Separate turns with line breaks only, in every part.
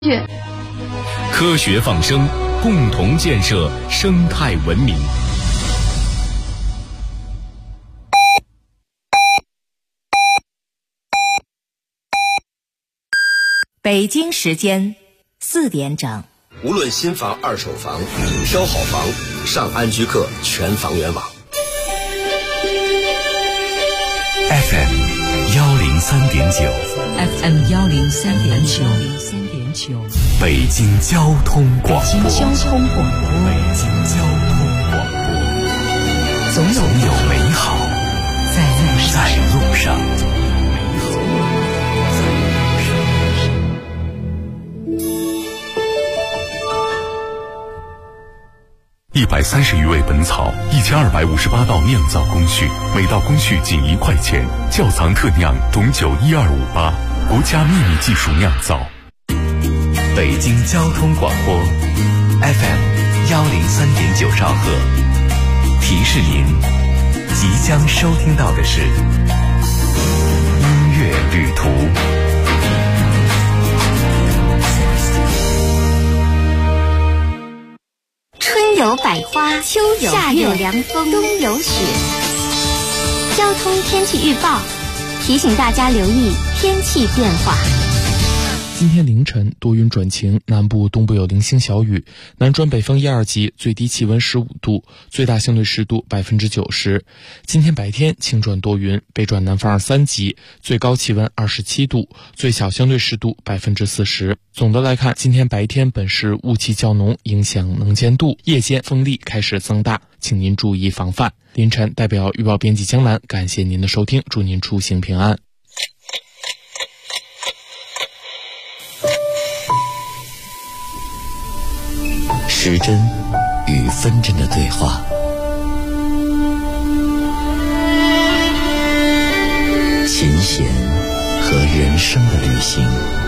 科学放声，共同建设生态文明。
北京时间4点整。
无论新房、二手房，挑好房，上安居客全房源网。
FM 103.9，FM
103.9，
北京交通广播，总有美好在路上。130余味本草，1258道酿造工序，每道工序仅1块钱。窖藏特酿董酒12588，国家秘密技术酿造。北京交通广播 FM 103.9兆赫，提示您即将收听到的是音乐旅途。
春有百花，秋有夏有凉风，冬有雪。交通天气预报提醒大家留意天气变化。
今天凌晨多云转晴，南部东部有零星小雨，南转北风1、2级，最低气温15度，最大相对湿度90%。今天白天晴转多云，北转南风2、3级，最高气温27度，最小相对湿度40%。总的来看，今天白天本市雾气较浓，影响能见度，夜间风力开始增大，请您注意防范。凌晨代表预报编辑江兰，感谢您的收听，祝您出行平安。
时针与分针的对话，琴弦和人生的旅行，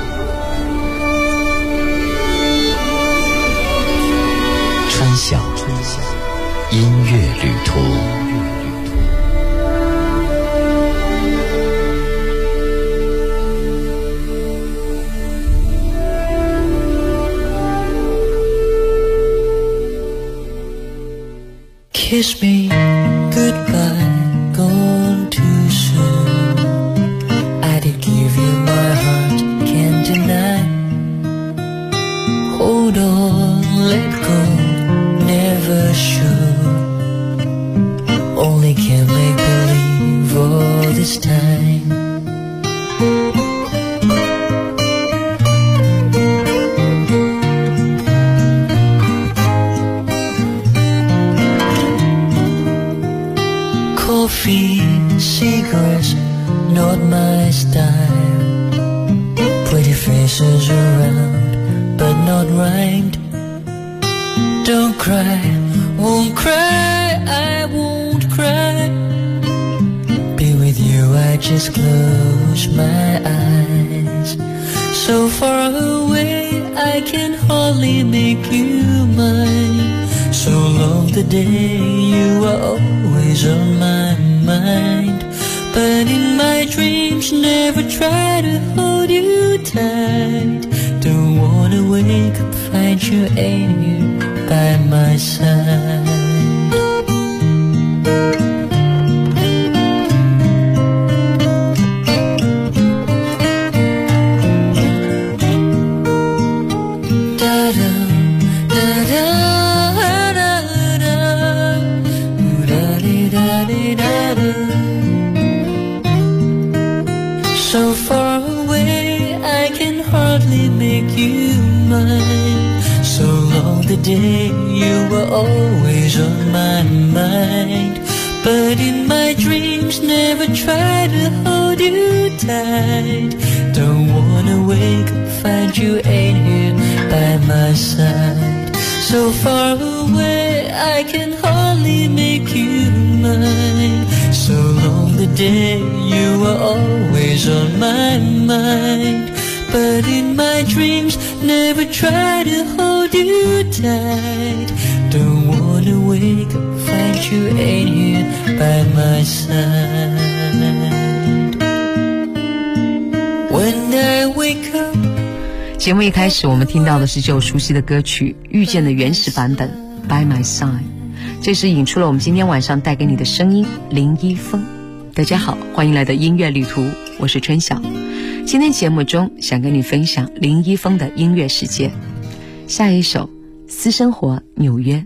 川晓音乐旅途。
Kiss me goodbye, gone too soon. I did give you my heart, can't deny. Hold on, let go, never should. Only can't make believe all this time. Coffee, cigarettes, not my style. Pretty faces around, but not rhymed. Don't cry, won't cry, I won't cry. Be with you, I just close my eyes. So far away, I can hardly make you mine. So long the day you are always on my mind. But in my dreams never try to hold you tight. Don't wanna wake up, find you ain't here by my side. So far away, I can hardly make you mine. So long the day you were always on my mind. But in my dreams, never try to hold you tight. Don't wanna wake up, find you ain't here by my side. So far away, I can hardly make you mine. So long the day you were always on my mind. But in my dreams, never try to hold you tight. Don't wanna wake up, find you ain't here by my side. When I wake up,
节目一开始我们听到的是这首熟悉的歌曲《遇见》的原始版本 By My Side， 这是引出了我们今天晚上带给你的声音林一峰。大家好，欢迎来到音乐旅途，我是春晓。今天节目中想跟你分享林一峰的音乐世界。下一首私生活纽约。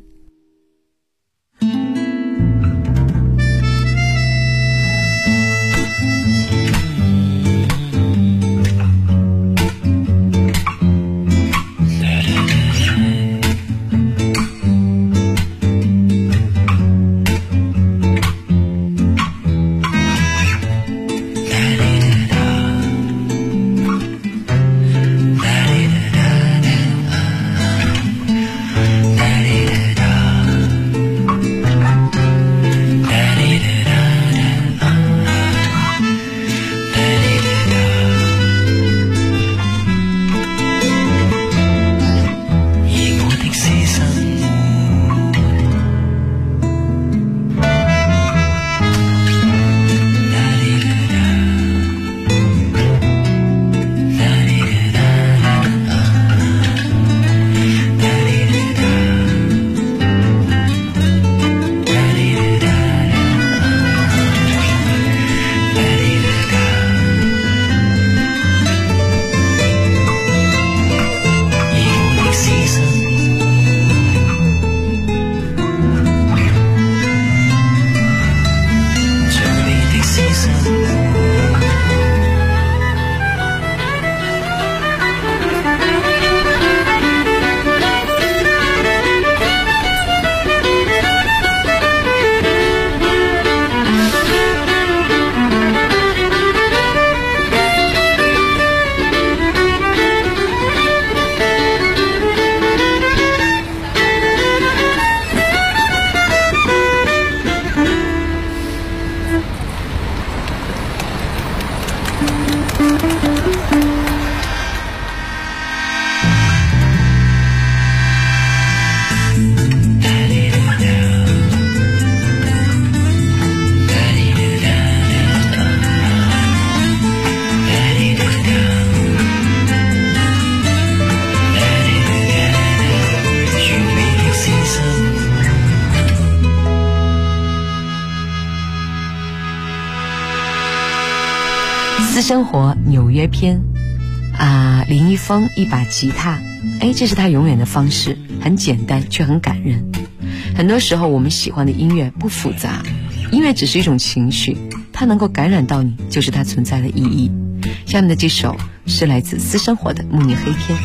私生活纽约篇林一峰一把吉他，这是他永远的方式，很简单却很感人。很多时候我们喜欢的音乐不复杂，音乐只是一种情绪，它能够感染到你，就是它存在的意义。下面的这首是来自私生活的慕尼黑篇。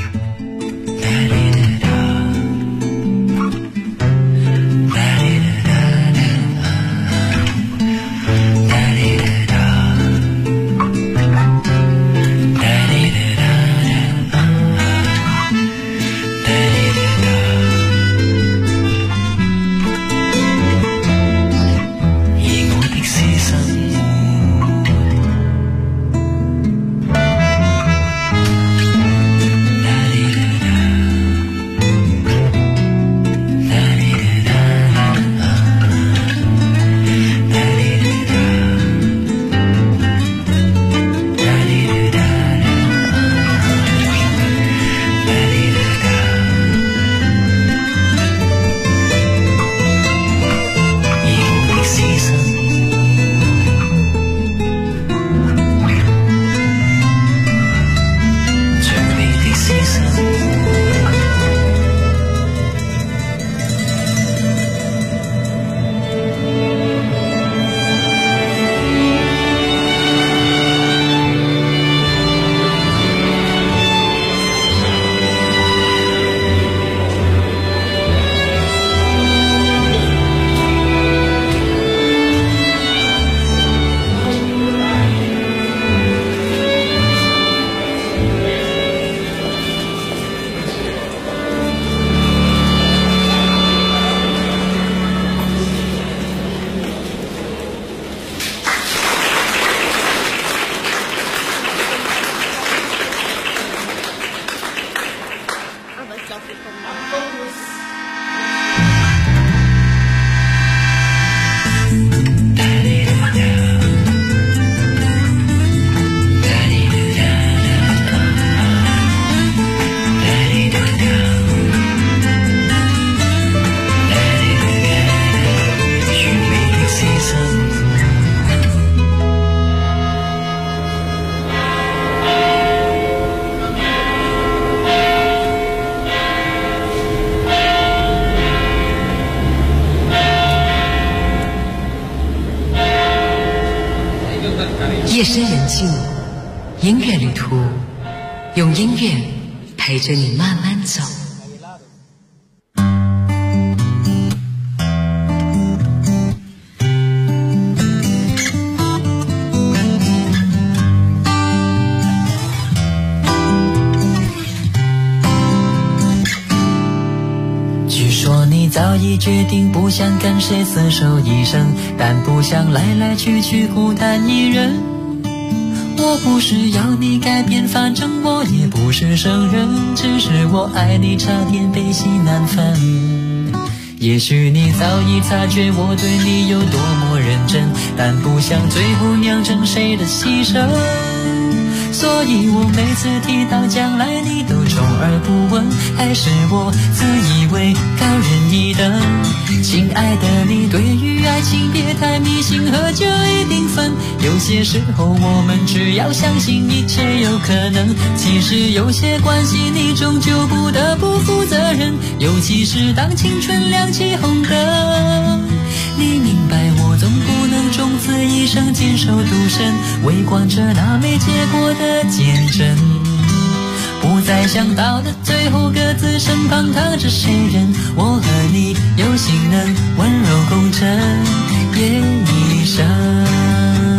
夜深人静，音乐旅途，用音乐陪着你慢慢走。
据说你早已决定不想跟谁厮守一生，但不想来来去去孤单一人。我不是要你改变，反正我也不是圣人，只是我爱你差点背弃难分。也许你早已察觉我对你有多么认真，但不想最后酿成谁的牺牲。所以我每次提到将来你都充耳不闻，还是我自以为高人一等。亲爱的，你对于爱情别太迷信，喝酒一定分。有些时候我们只要相信一切有可能，其实有些关系你终究不得不负责任，尤其是当青春亮起红灯。你明白我总不能终此一生坚守独身，围观着那没结果的见证，不再想到了最后各自身旁躺着谁人，我和你有心能温柔共枕夜一生。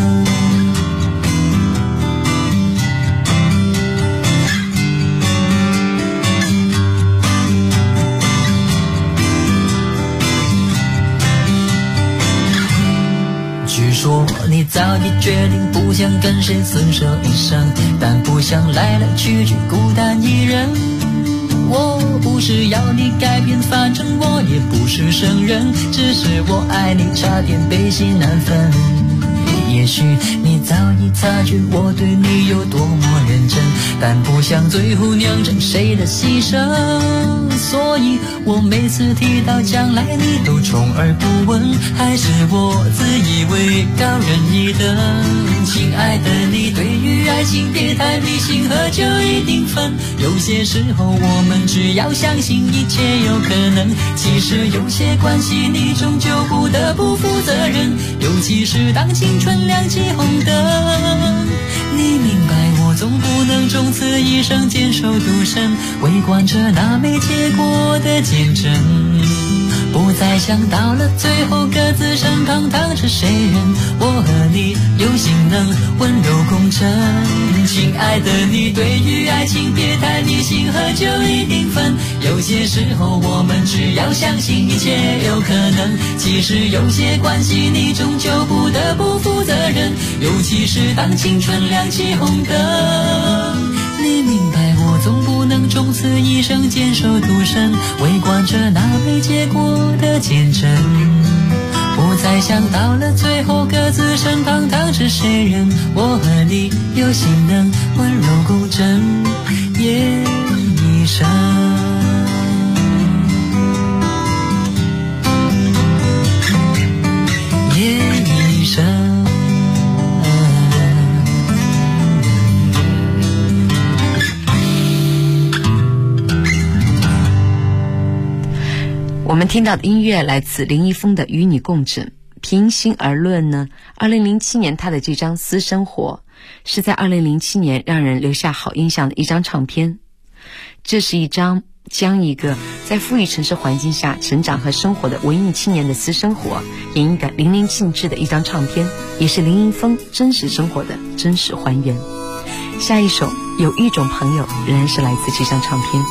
据说你早已决定不想跟谁厮守一生，但不想来来去去孤单一人。我不是要你改变，反正我也不是圣人，只是我爱你差点背弃难分。也许你早已察觉我对你有多么认真，但不想最后酿成谁的牺牲。所以我每次提到将来你都充耳不闻，还是我自以为高人一等。亲爱的，你对于爱情别太迷信，喝酒一定分。有些时候我们只要相信一切有可能，其实有些关系你终究不得不负责任，尤其是当青春亮起红灯。你明白我总不能终此一生坚守独身，围观着那没结果的见证，不再想到了最后各自身旁躺着谁人，我和你有心能温柔共枕。亲爱的，你对于爱情别太迷信，喝酒一定分。有些时候我们只要相信一切有可能，其实有些关系你终究不得不负责任，尤其是当青春亮起红灯。你明白我总不能终此一生坚守独身，围观着那没结果的见证，不再想到了最后各自身旁躺着谁人，我和你有心能温柔共枕夜一生。夜一生。
我们听到的音乐来自林一峰的《与你共枕》。平心而论呢，2007年他的这张《私生活》是在2007年让人留下好印象的一张唱片。这是一张将一个在富裕城市环境下成长和生活的文艺青年的私生活演绎得淋漓尽致的一张唱片，也是林一峰真实生活的真实还原。下一首《有一种朋友》仍然是来自这张唱片。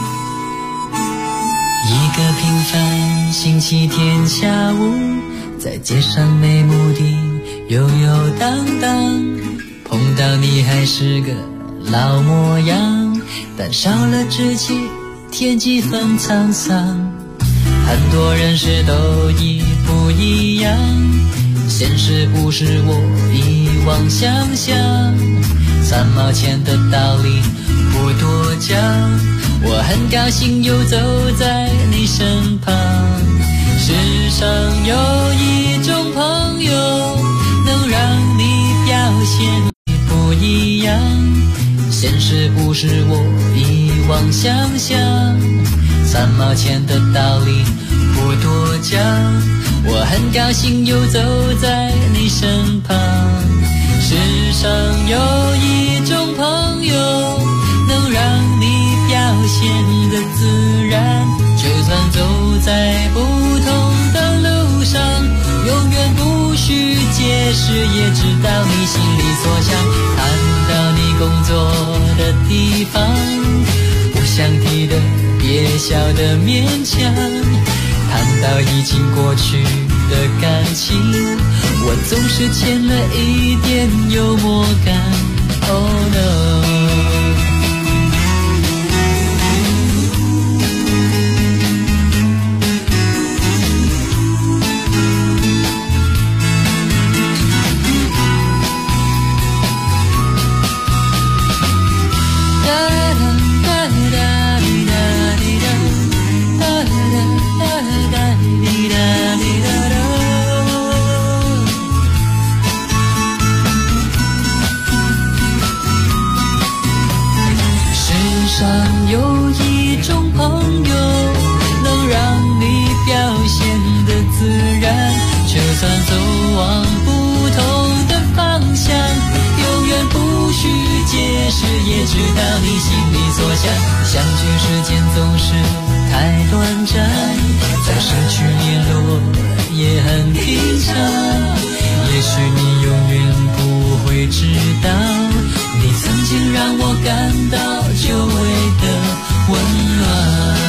一个平凡星期天下午，在街上没目的悠悠荡荡，碰到你还是个老模样，但少了稚气，添几分沧桑。很多人事都一不一样，现实不是我以往想象，3毛钱的道理不多讲，我很高兴又走在你身旁。世上有一种朋友，能让你表现不一样，现实不是我以往想象，3毛钱的道理不多讲，我很高兴又走在你身旁。 世上有一种朋友，能让你表现得自然，就算走在不同的路上，永远不需解释，也知道你心里所想。看到你工作的地方，不想提的别笑得勉强，谈到已经过去的感情，我总是欠了一点幽默感。Oh no，有一种朋友，能让你表现得自然，就算走往不同的方向，永远不需解释，也知道你心里所想。相聚时间总是太短暂，再失去联络也很平常，也许你永远不会知道，你曾经让我感到久违的温暖。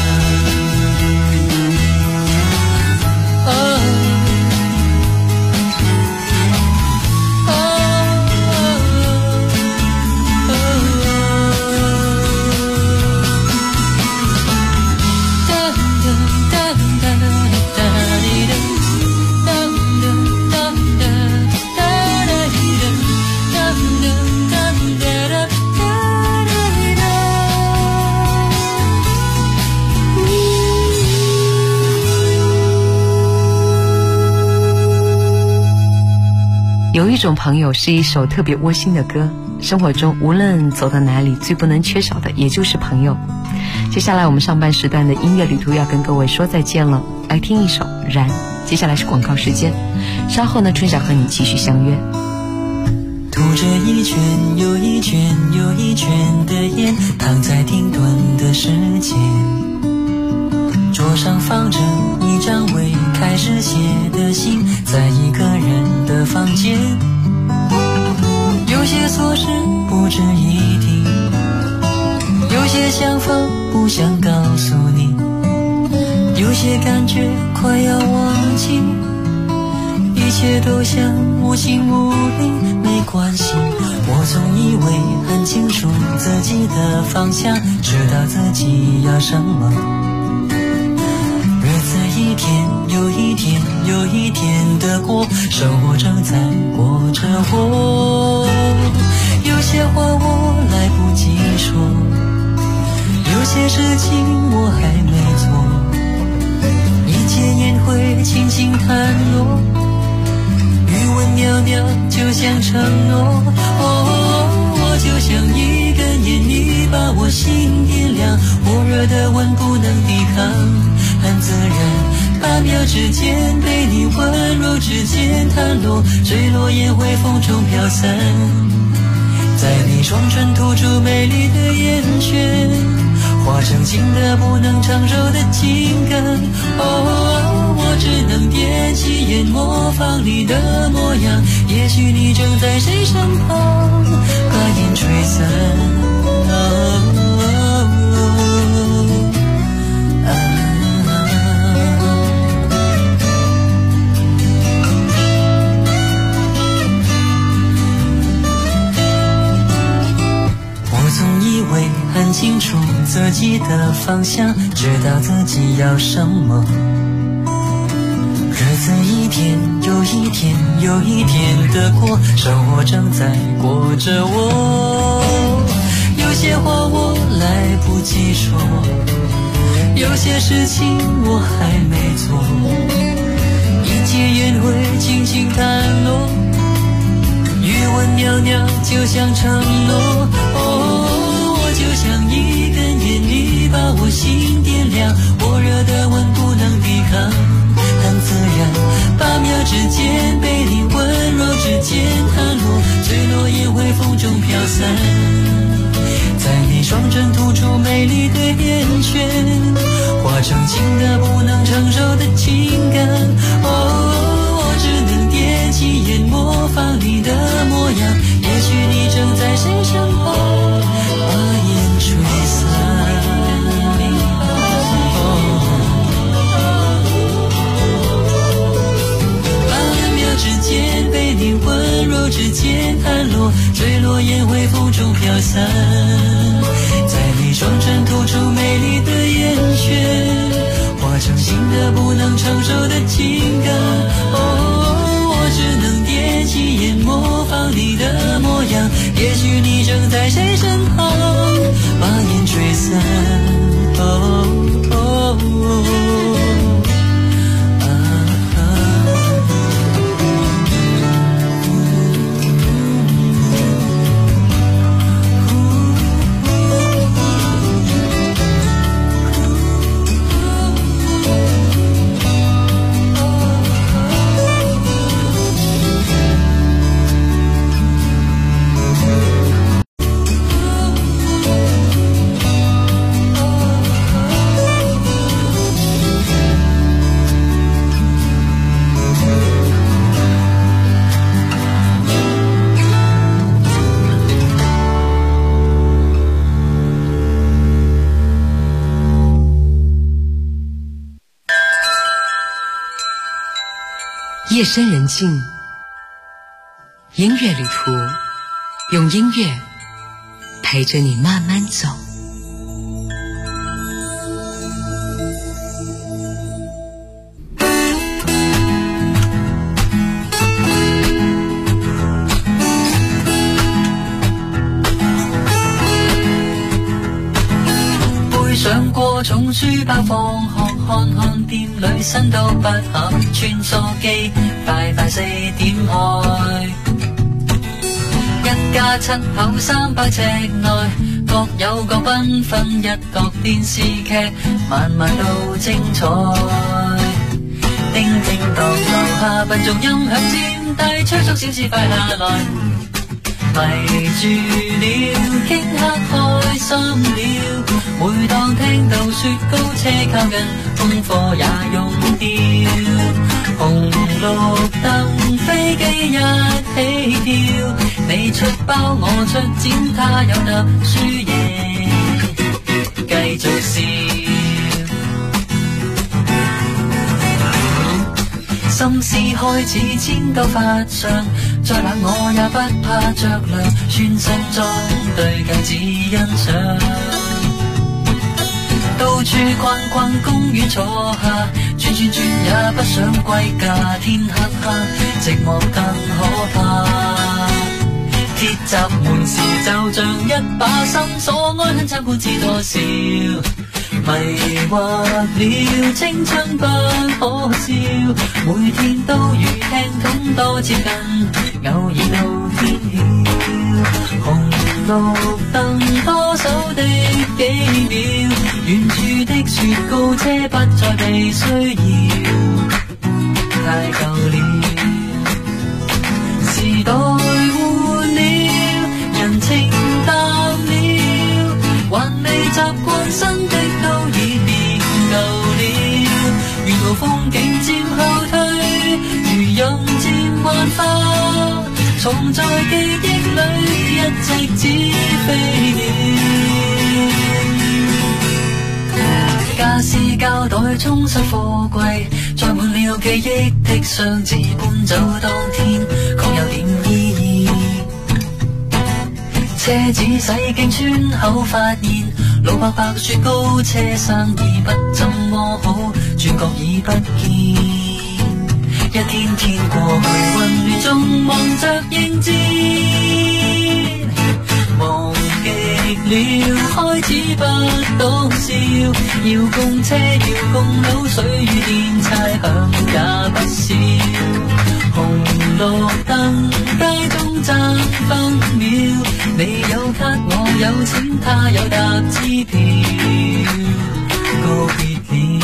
有一种朋友是一首特别窝心的歌，生活中无论走到哪里，最不能缺少的也就是朋友。接下来我们上半时段的音乐旅途要跟各位说再见了，来听一首《燃》。接下来是广告时间，稍后呢，春晓和你继续相约。
吐着一圈又一圈又一圈的烟，躺在停顿的时间，桌上放着一张未开始写的信，在一个人的房间，有些琐事不值一提，有些想法不想告诉你，有些感觉快要忘记，一切都像无情无力，没关系。我总以为很清楚自己的方向，知道自己要什么，日子一天又一天又一天的过，生活正在过着我。有些话我来不及说，有些事情我还没做，一切烟灰轻轻弹落，余温袅袅就像承诺。我就像一根烟，你把我心点亮，火热的吻不能抵抗，很自然，8秒之间被你温柔指尖弹落，坠落烟灰风中飘散，在你双唇吐出美丽的烟圈，化成情的不能长寿的情感。我只能点起烟，模仿你的模样，也许你正在谁身旁，把烟吹散。很清楚自己的方向，知道自己要什么，日子一天又一天又一天的过，生活正在过着我。有些话我来不及说，有些事情我还没做，一切烟灰轻轻弹落，余温袅袅就像承诺。就像一根烟，你把我心点亮，火热的吻不能抵抗，很自然，8秒之间被你温柔指尖弹落， 散，在你双唇吐出美丽的眼圈，化成情的不能承受的情感。我只能踮起眼模仿你的模样，也许你正在谁身旁，把眼吹散。之间被你温柔指尖弹落，坠落烟灰风中飘散，在你双唇吐出美丽的眼圈，化成新的不能承受的情感。我只能踮起眼模仿你的模样，也许你正在谁身旁，把烟吹散。
夜深人静，音乐旅途，用音乐陪着你慢慢走。
背上過重書包放學，看看店裏新到不合，穿梭機快快4點開。一家7口300尺內，各有各繽紛，一角電視劇晚晚都精彩。叮叮當樓下笨重音響尖，帶催促小事快下來。迷住了，傾刻開心了。每當聽到雪糕車靠近，功課也用掉。紅綠燈，飛機一起跳，你出包我出剪，他有答輸贏，繼續笑。心思開始千兜發上，再冷我也不怕着涼，穿西裝對鏡子欣賞。到處逛逛公園坐下，轉轉轉也不想歸家，天黑黑寂寞更可怕。鐵閘門時就像一把心鎖，愛恨參半知多少。迷惑了，青春不可笑，每天都與聽筒多接近，偶爾到天曉。紅綠燈拖手的幾秒，遠處的雪糕車不再被需要，太舊了。時代換了，人情淡了，還未習慣新的都已變舊了。沿途風景漸後退，如任漸幻化，藏在記憶裏一直只飛了。家私膠袋充實貨櫃，載滿了記憶的箱子，搬走當天確有點意義。車子駛經村口，發現老伯伯雪糕車生意不怎麼好，轉角已不見。一天天過去，混亂中望着應節，忘極了，開始不懂笑。遙控車，遙控島，水與電差響也不少。紅綠燈，街中爭分秒，你有卡我有錢，他有搭支票，告別了。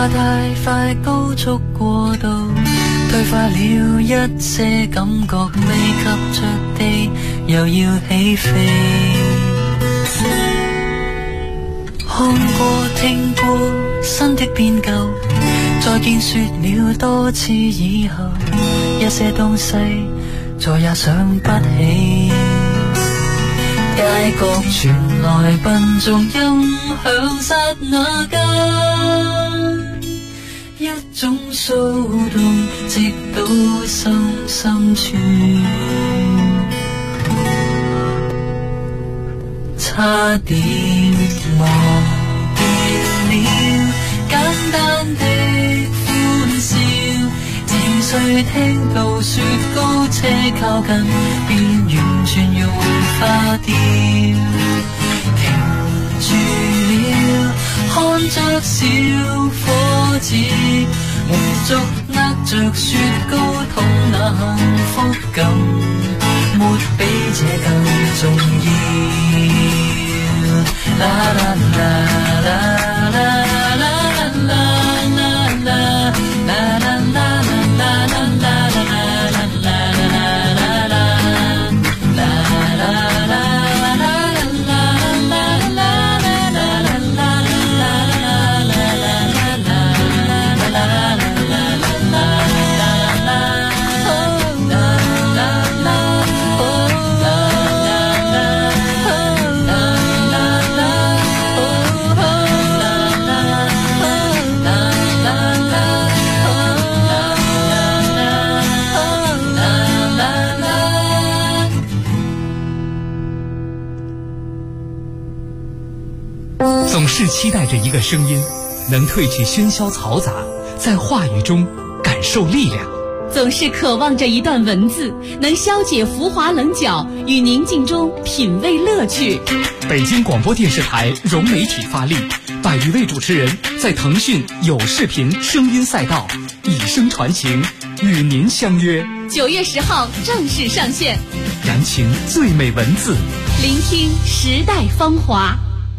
怕太快高速過度，退化了一些感覺，未及着地又要起飛。看過聽過新的變舊，再見說了多次以後，一些東西再也想不起。街角傳來笨重音響剎那間，一種騷動直到心深處，差點忘記了簡單的歡笑，情緒聽到雪糕車靠近，便完全融化掉。停住了，看着小伙子滿足握着雪糕筒那幸福感，沒比這更重要。啦啦啦啦啦啦啦啦啦啦啦啦
总是期待着一个声音，能褪去喧嚣嘈杂，在话语中感受力量。
总是渴望着一段文字，能消解浮华棱角，与宁静中品味乐趣。
北京广播电视台融媒体发力，100余位主持人在腾讯有视频声音赛道以声传情，与您相约。
9月10号正式上线，
燃情最美文字，
聆听时代芳华。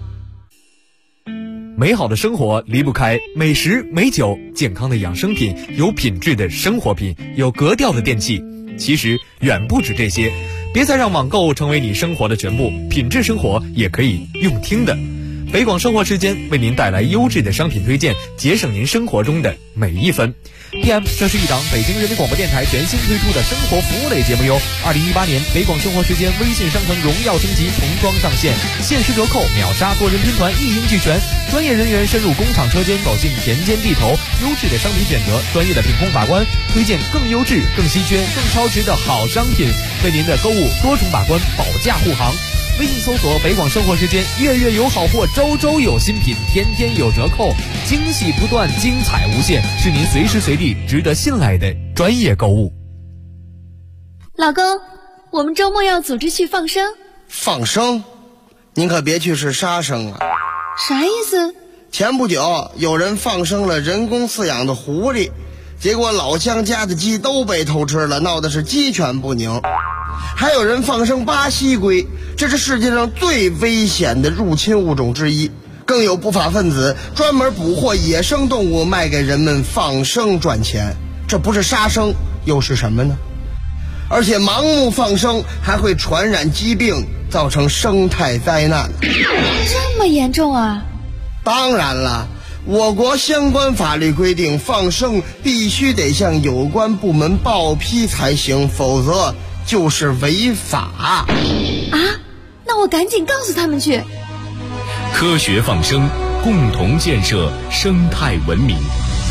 美好的生活离不开美食美酒，健康的养生品，有品质的生活品，有格调的电器。其实远不止这些，别再让网购成为你生活的全部，品质生活也可以用听的。北广生活时间为您带来优质的商品推荐，节省您生活中的每一分。PM， 这是一档北京人民广播电台全新推出的生活服务类节目哟。2018年北广生活时间微信商城荣耀升级，童装上线，限时折扣，秒杀多人拼团，一应俱全。专业人员深入工厂车间，走进田间地头，优质的商品选择，专业的品控把关，推荐更优质、更稀缺、更超值的好商品，为您的购物多重把关，保驾护航。微信搜索北广生活时间，月月有好货，周周有新品，天天有折扣，惊喜不断，精彩无限，是您随时随地值得信赖的专业购物。
老公，我们周末要组织去放生。
放生？您可别去是杀生啊！
啥意思？
前不久有人放生了人工饲养的狐狸，结果老乡家的鸡都被偷吃了，闹的是鸡犬不宁。还有人放生巴西龟，这是世界上最危险的入侵物种之一。更有不法分子专门捕获野生动物卖给人们放生赚钱，这不是杀生又是什么呢？而且盲目放生还会传染疾病，造成生态灾难。
这么严重啊？
当然了，我国相关法律规定，放生必须得向有关部门报批才行，否则就是违法啊！
那我赶紧告诉他们去。
科学放生，共同建设生态文明。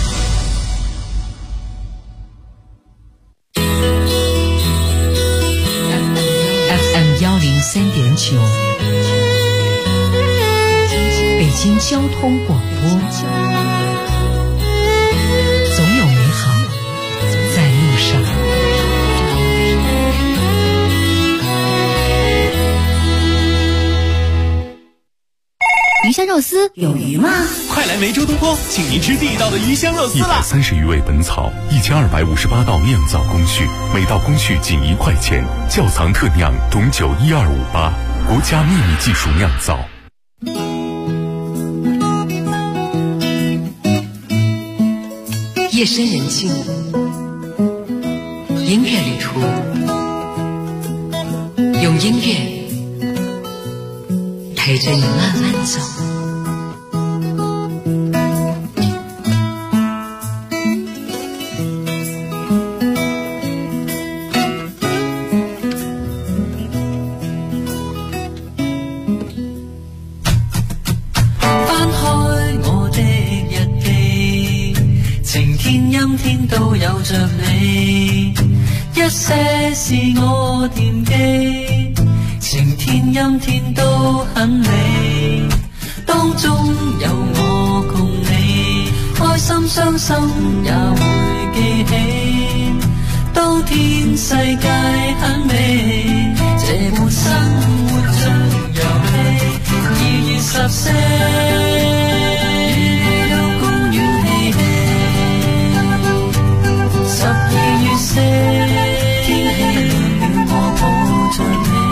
FM 103.9，北京交通广播，总有美好在路上。
鱼香肉丝有鱼吗？
快来梅州东坡，请您吃地道的鱼香肉丝啦
！130余味本草，1258道酿造工序，每道工序仅1块钱，窖藏特酿，懂酒12588，国家秘密技术酿造。
夜深人静，音乐旅途，用音乐陪着你慢慢走。
都有着你，一些是我惦記，晴天陰天都很美，當中有我共你，開心傷心也會記起，當天世界很美，這般生活像遊戲，2月14天氣暖了，我抱着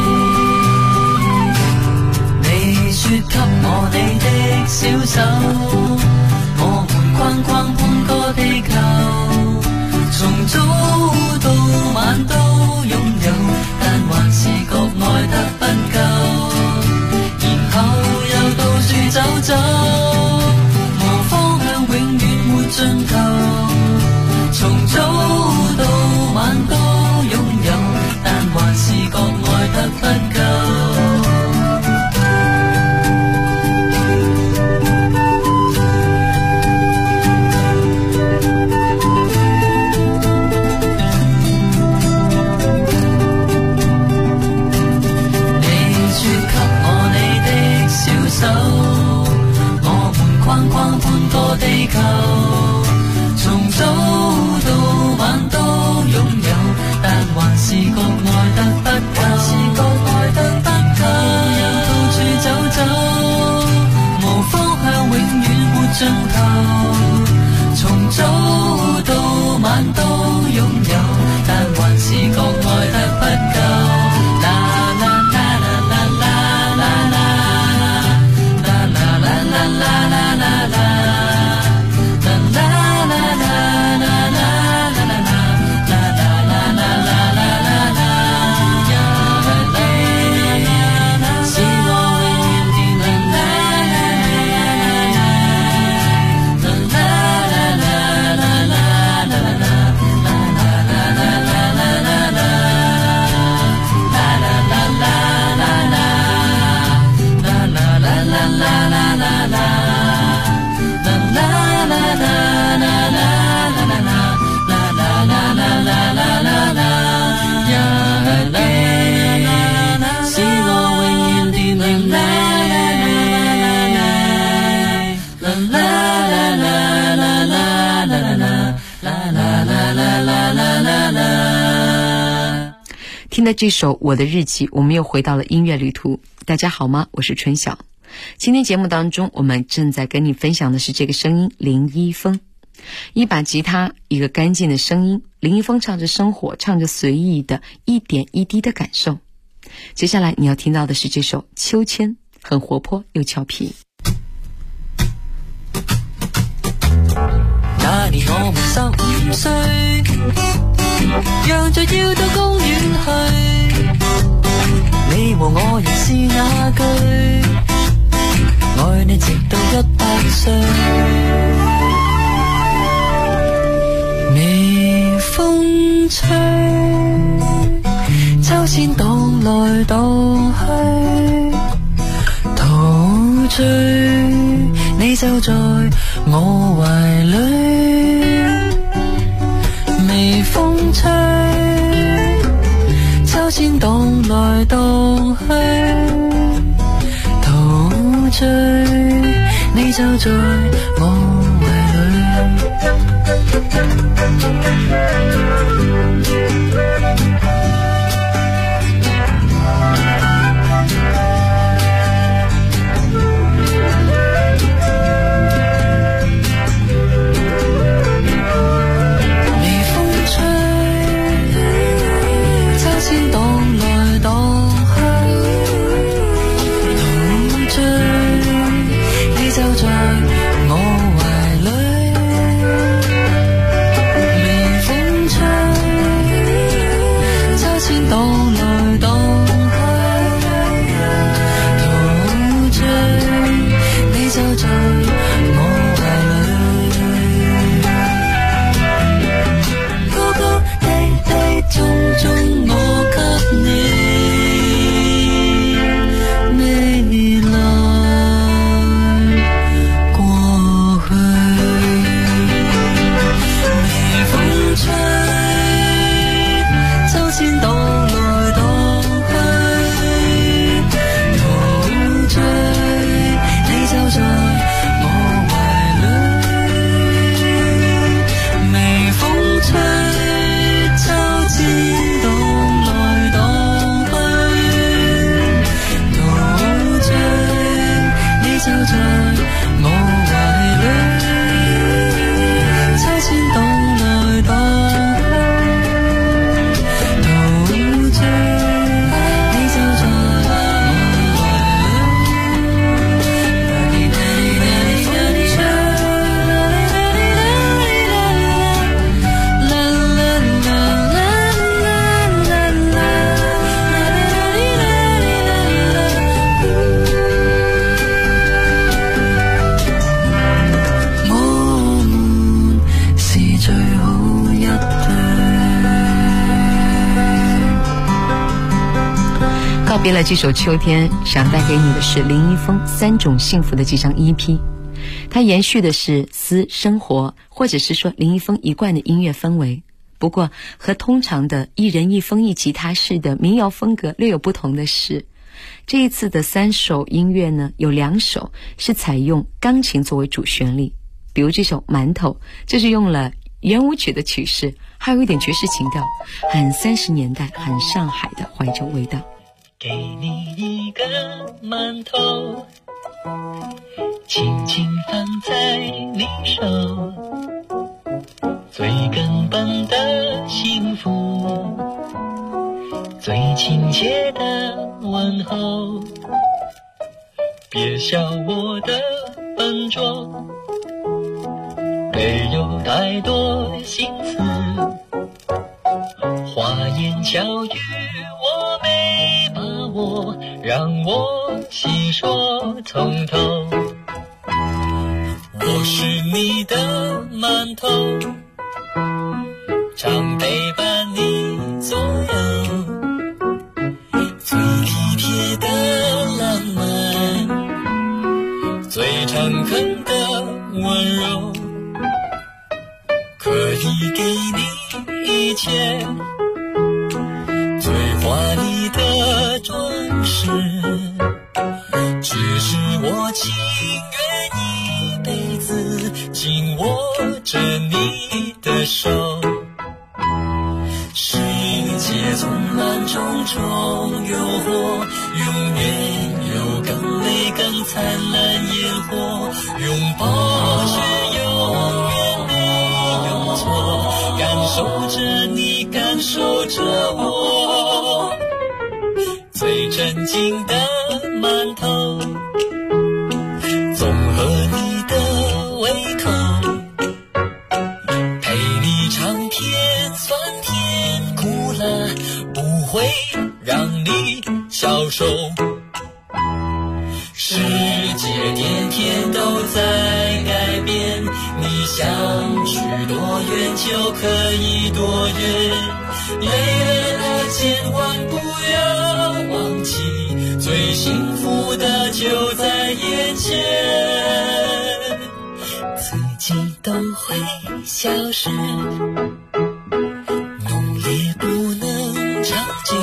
你，你說給我你的小手，我們框框半個地球，從早到晚都擁有，但還是覺愛得不夠，然後又到處走走，無方向永遠沒盡頭，從早到晚都擁有，但還是覺愛得不夠。你說給我你的小手，我們框框半個地球，從早到晚都擁有，但還是覺愛得不夠，然後又到處走走，無方向永遠沒盡頭，從早到晚都擁有，但還是覺愛得不夠。
听了这首《我的日记》，我们又回到了音乐旅途。大家好吗？我是春晓。今天节目当中，我们正在跟你分享的是这个声音，林一峰。一把吉他，一个干净的声音，林一峰唱着生活，唱着随意的一点一滴的感受。接下来你要听到的是這首《秋千》，很活潑又俏皮。
那年我們15歲，讓着腰到公園去，你和我仍是那句，愛你直到100歲。微風吹，秋千蕩來蕩去，陶醉，你就在我懷裡。微風吹，秋千蕩來蕩去，陶醉，你就在我懷裡。
编了这首《秋天》，想带给你的是林一峰3种幸福的这张 EP。它延续的是私生活，或者是说林一峰一贯的音乐氛围。不过和通常的一人一风一吉他式的民谣风格略有不同的是，这一次的3首音乐呢，有2首是采用钢琴作为主旋律，比如这首《馒头》，这是用了圆舞曲的曲式，还有一点爵士情调，很30年代，很上海的怀旧味道。
给你一个馒头，轻轻放在你手，最根本的幸福，最亲切的问候，别笑我的笨拙，没有太多心思，花言巧语我没把握，让我细说从头。我是你的馒头，常陪伴你左右，最体贴的浪漫，最诚恳的温柔，可以给你一切，最华丽的装饰，只是我情愿一辈子紧握着你的手。世界充满种种诱惑，永远有更美更灿烂烟火，拥抱却永远没有错，感受着你，感受着我，最真情的馒头，综合你的胃口，陪你尝甜酸甜苦辣，不会让你消瘦。世界天天都在改变，你想去多远就可以多远，累了爱千万不要忘记，最幸福的就在眼前，自己都会消失，努力不能长久，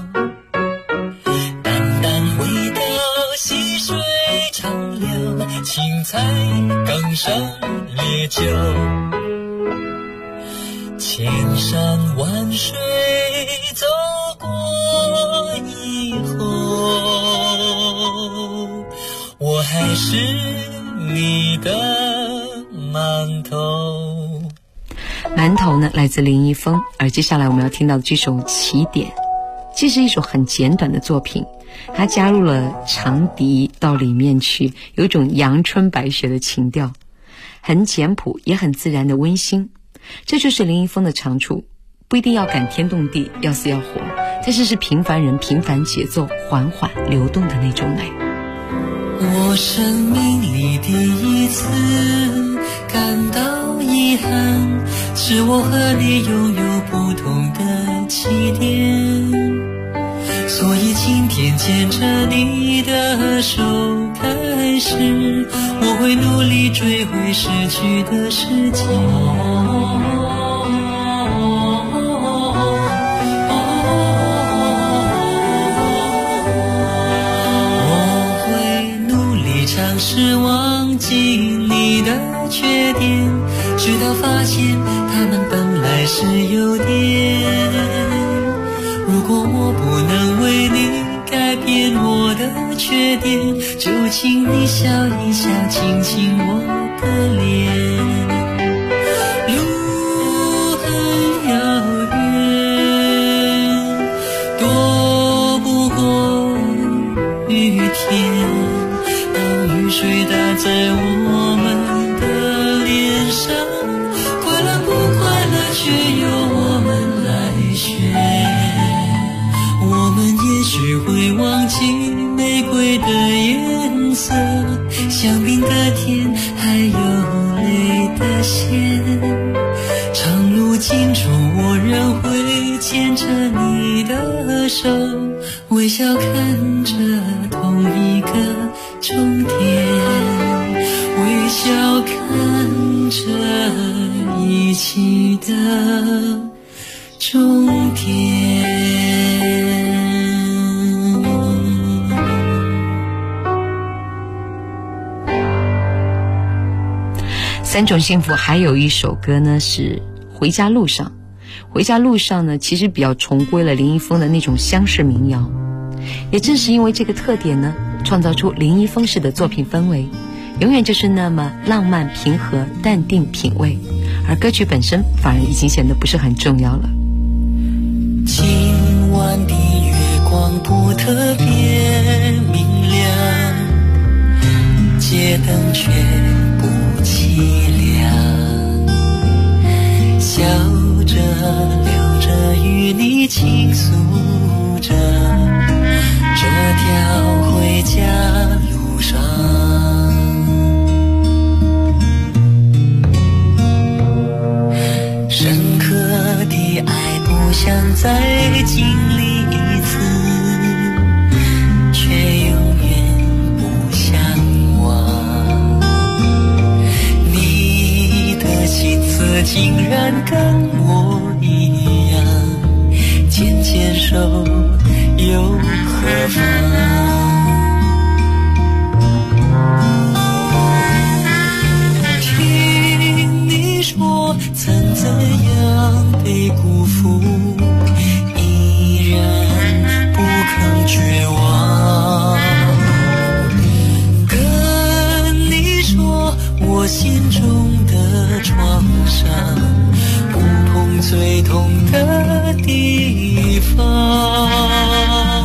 淡淡味道细水长流，青菜更胜烈酒，千山万水走过以后，我还是你的馒头。
馒头呢，来自林一峰，而接下来我们要听到的这首《起点》，这是一首很简短的作品，它加入了长笛到里面去，有一种阳春白雪的情调，很简朴也很自然的温馨。这就是林一峰的长处，不一定要感天动地，要死要活，但是是平凡人平凡节奏缓缓流动的那种美。
我生命里第一次感到遗憾，是我和你拥有不同的起点，所以今天牵着你的手开始，我会努力追回失去的时间。尝试忘记你的缺点，直到发现他们本来是优点。如果我不能为你改变我的缺点，就请你笑一笑，亲亲我的脸。路很遥远，躲不过雨天，雨水打在我们的脸上，快乐不快乐却由我们来选。我们也许会忘记玫瑰的颜色，香槟的甜，还有泪的咸。长路尽处，我仍会牵着你的手，为微笑看着同一个终点，微笑看着一起的终点。
三种幸福还有一首歌呢是回家路上。回家路上呢其实比较重归了林一峰的那种乡式民谣，也正是因为这个特点呢，创造出林一峰式的作品氛围，永远就是那么浪漫平和淡定品味，而歌曲本身反而已经显得不是很重要了。
今晚的月光不特别明亮，街灯却不凄凉，笑着流着与你倾诉着这条回家路上，深刻的爱不想再经历一次，却永远不想忘。你的心思竟然跟我一样，牵牵手又何妨？听你说曾怎样被辜负，依然不肯绝望。跟你说我心中的创伤，触碰最痛的地方。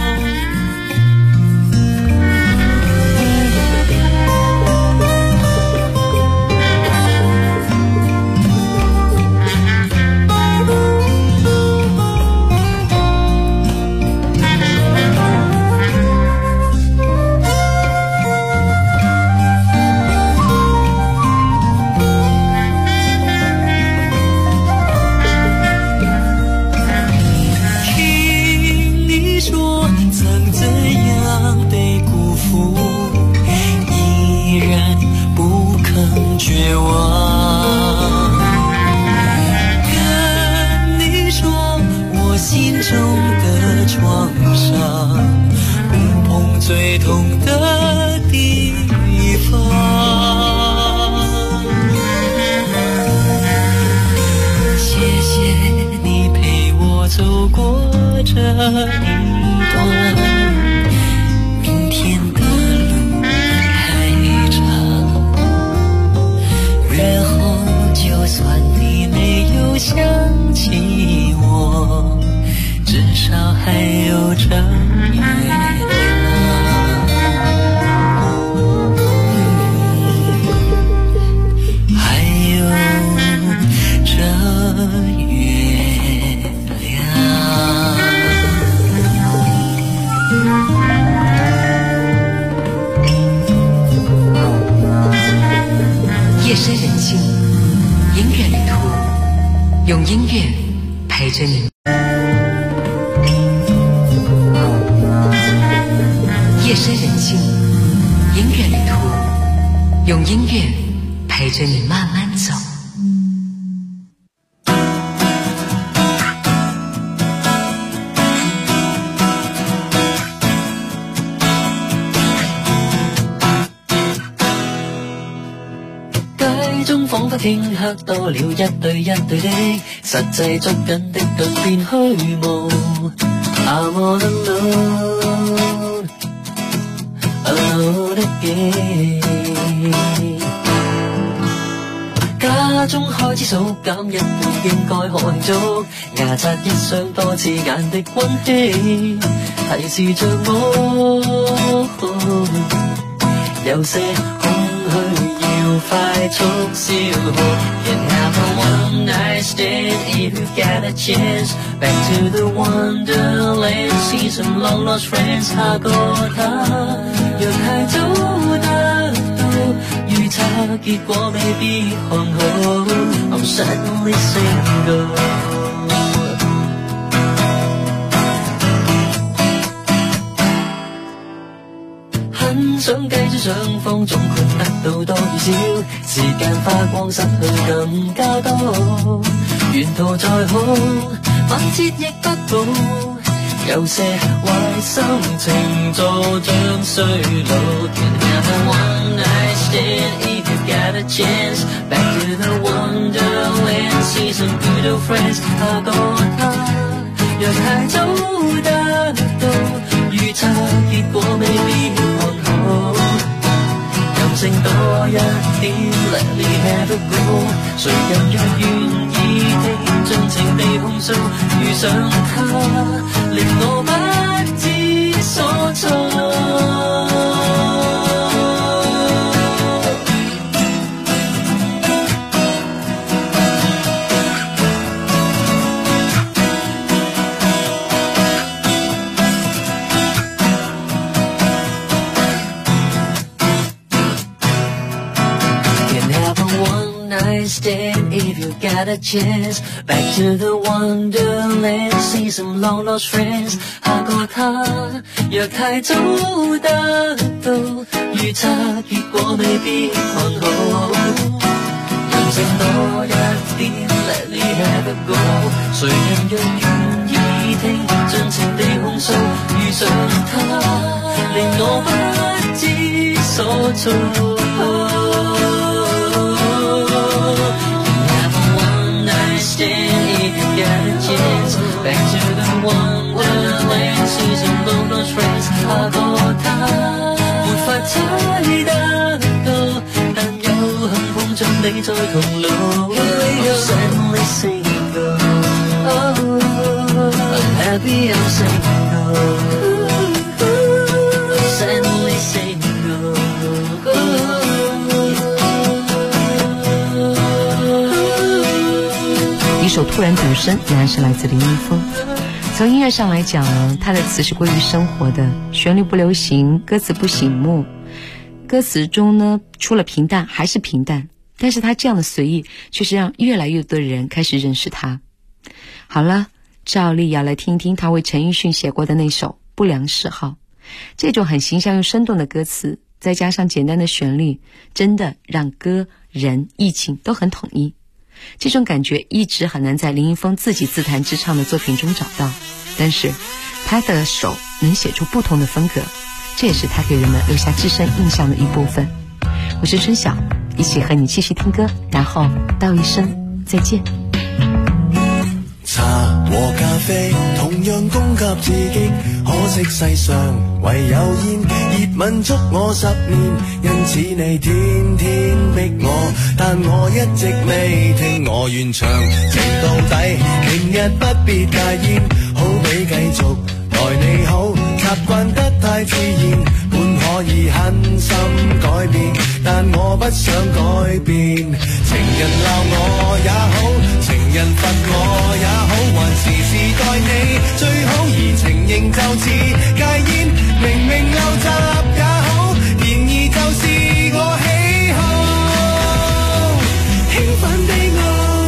绝望，跟你说我心中的创伤，触碰最痛的地方。谢谢你陪我走过这一段，明天的路还长。然后就算你没有想起我，至少还有这月亮，还有这月亮。
夜深人静，音乐旅途，用音乐陪着你。夜深人静，音乐旅途，用音乐陪着你慢慢走。
仿佛頃刻多了一對一對的，實際捉緊的頓變虛無。I wanna know alone again。家中開始數減一半應該可慶祝，牙刷一雙多刺眼的溫馨，提示着我有些空虛。快速消耗 Can have a one night stand if you get a chance. Back to the wonderland, see some long lost friends. 下個他若太早得到預測結果未必看好 I'm suddenly single。 很想繼續上放，總括得到多與少，時間花光失去更加多。沿途再好，晚節亦不保，有些壞心情助長衰老。Can have a one night stand if you got a chance. Back to the wonderland, see some good old friends. 下個他若太早得到，預測結果未必看好。任性多一點 ，Let me have a go。誰人若願意聽，盡情地控訴，遇上他，令我不知所措。Stand if you got a chance. Back to the wonderland, see some long lost friends. 下個他若太早得到，預測結果未必看好。任性多一點 ，Let me have a go。誰人若願意聽，盡情地控訴，遇上他，令我不知所措。If you got a chance, back to the wonderland, see some long lost friends. 下個他沒法猜得到，但有幸碰着你在同路。I'm sadly single, I'm happy I'm single, I'm sadly single.
一首突然独声，仍然是来自林一峰。从音乐上来讲呢，他的词是归于生活的，旋律不流行，歌词不醒目。歌词中呢，除了平淡还是平淡，但是他这样的随意，却是让越来越多的人开始认识他。好了，照例要来听一听他为陈奕迅写过的那首《不良嗜好》。这种很形象又生动的歌词，再加上简单的旋律，真的让歌、人、意境都很统一。这种感觉一直很难在林一峰自己自弹自唱的作品中找到，但是他的手能写出不同的风格，这也是他给人们留下至深印象的一部分。我是春晓，一起和你继续听歌，然后道一声再见。
茶和咖啡同樣供給自己，可惜世上唯有煙，熱吻觸我10年，因此你天天逼我，但我一直未聽，我願長情到底，明日不必戒煙，好比繼續待你好，習慣得太自然，本可以狠心改變，但我不想改變，情人鬧我也好，情人罰我也好，還時時待你最好，而情形就似戒煙，明明陋習也好，然而就是我喜好，興奮地傲。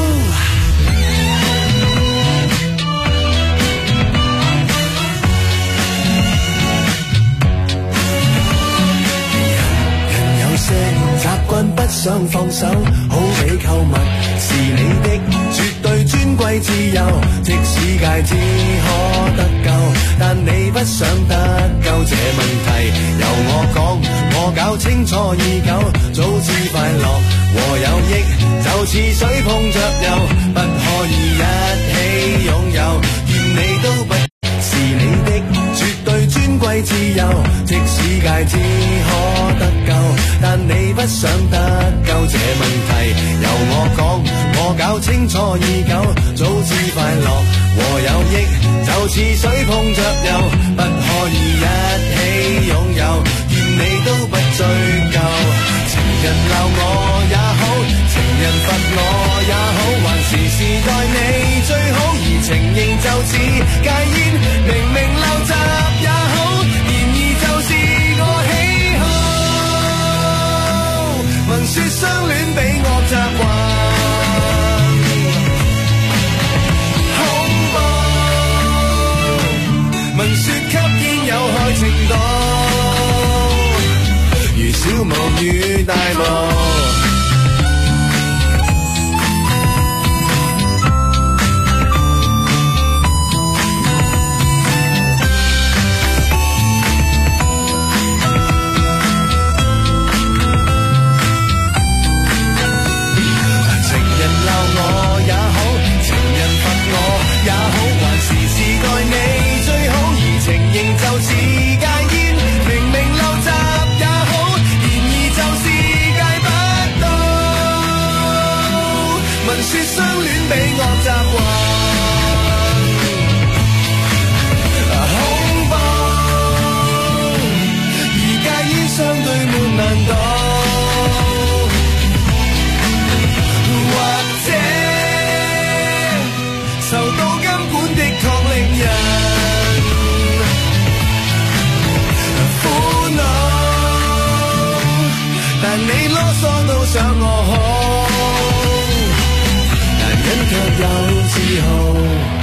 人有些習慣不想放手，好比購物是你的絕對尊貴自由，即使戒指可得救，但你不想得救，這問題由我講，我搞清楚已久，早知快樂和有益就似水碰着油，不可以一起擁有，願你都不是你的絕對尊貴自由，即使戒指可得救，但你不想得救，這問題由我講，我搞清楚已久，早知快樂和有益就似水碰着油，不可以一起擁有，願你都不追究，情人鬧我也好，情人罰我也好，還時時待你最好，而情形就似戒煙，明明陋習也好，然而就是我喜好，聞說相戀比惡習慣恐怖，聞說吸煙有害程度， 爱慕。想我好，男人卻有自豪。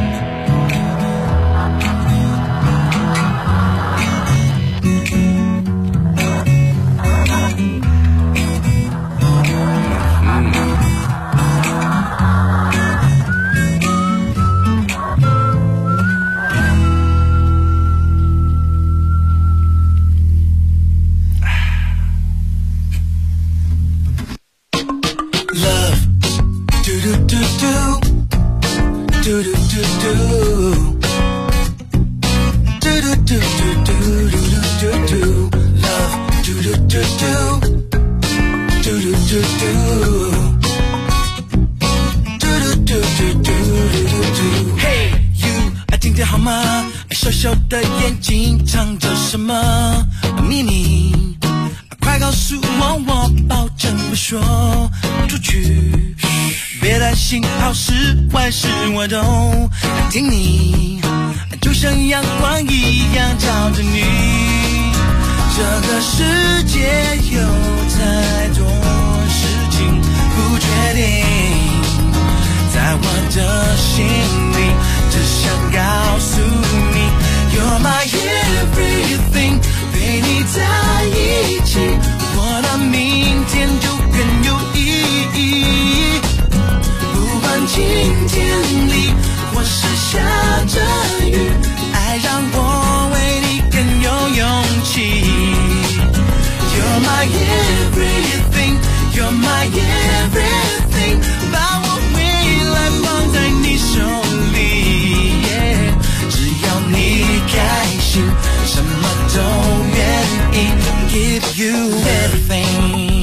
小小的眼睛藏着什么秘密？快告诉我，我保证不说出去。别担心，好事坏事我都听你，就像阳光一样照着你。这个世界有太多事情不确定，在我的心里只想告诉你，You're my everything， 陪你在一起，我的明天就更有意义。不管晴天里或是下着雨，爱让我为你更有勇气。You're my everything， You're my everything， 把我未来放在你手里。只要你开心，什么都愿意 give you everything。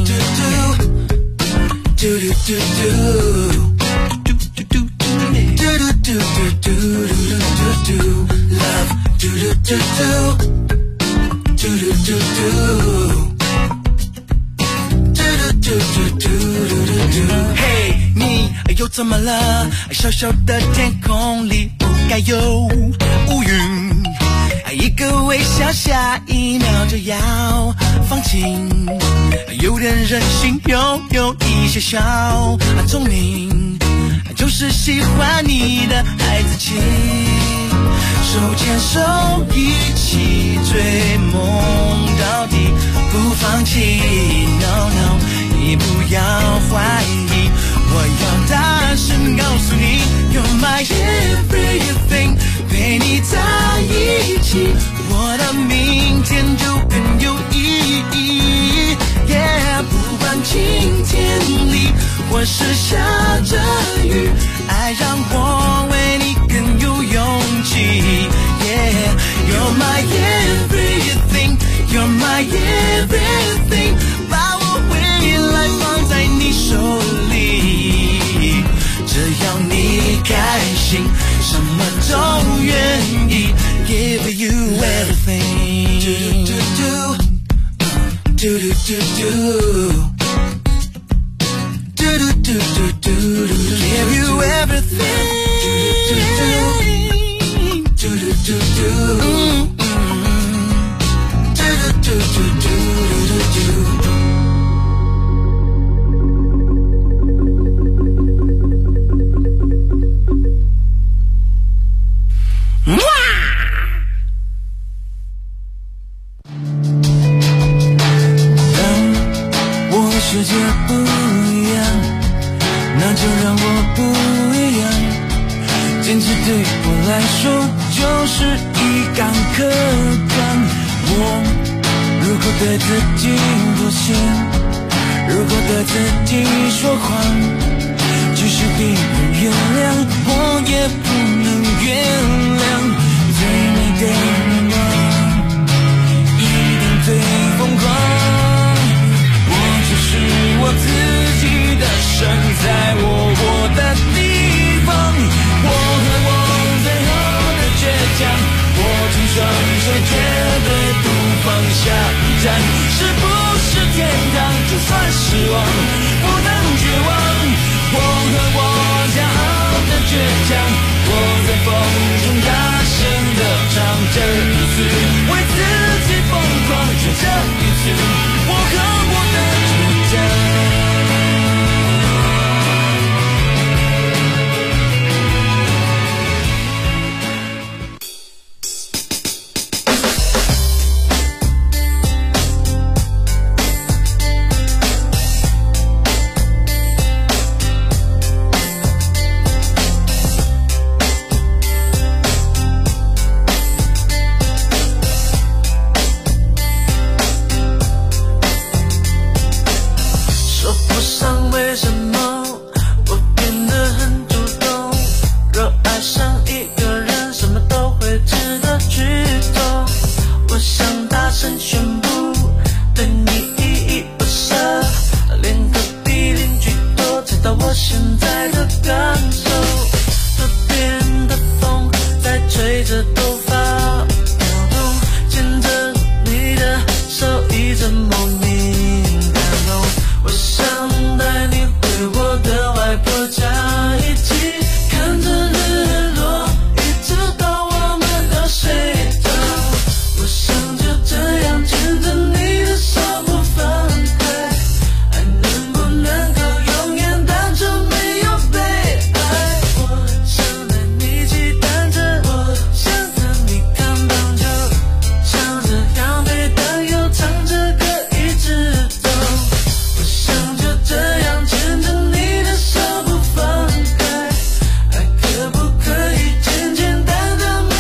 Love Hey， 你又怎么了？小小的天空里不该有乌云，一个微笑，下一秒就要放晴。有点任性，又有一些小聪明，就是喜欢你的孩子气。手牵手一起追梦到底，不放弃。No no， 你不要怀疑，我要大声告诉你 ，You're my everything， 陪你在一起，我的明天就更有意义。Yeah， 不管晴天里或是下着雨，爱让我为你更有勇气。Yeah，You're my everything， You're my everything， 把我未来放在你手里。只要你开心，什么都愿意 give you everything。 Give you everything。
世界不一样，那就让我不一样。坚持对我来说就是一杆克刚。我如果对自己妥协，如果对自己说谎，即使别人原谅，我也不能原谅。最美的愿望一定最疯狂，我就是我自己的神，在我活的地方，我和我最后的倔强，握紧双手绝对不放下一站，是不是天堂？就算失望不能绝望，我和我骄傲的倔强，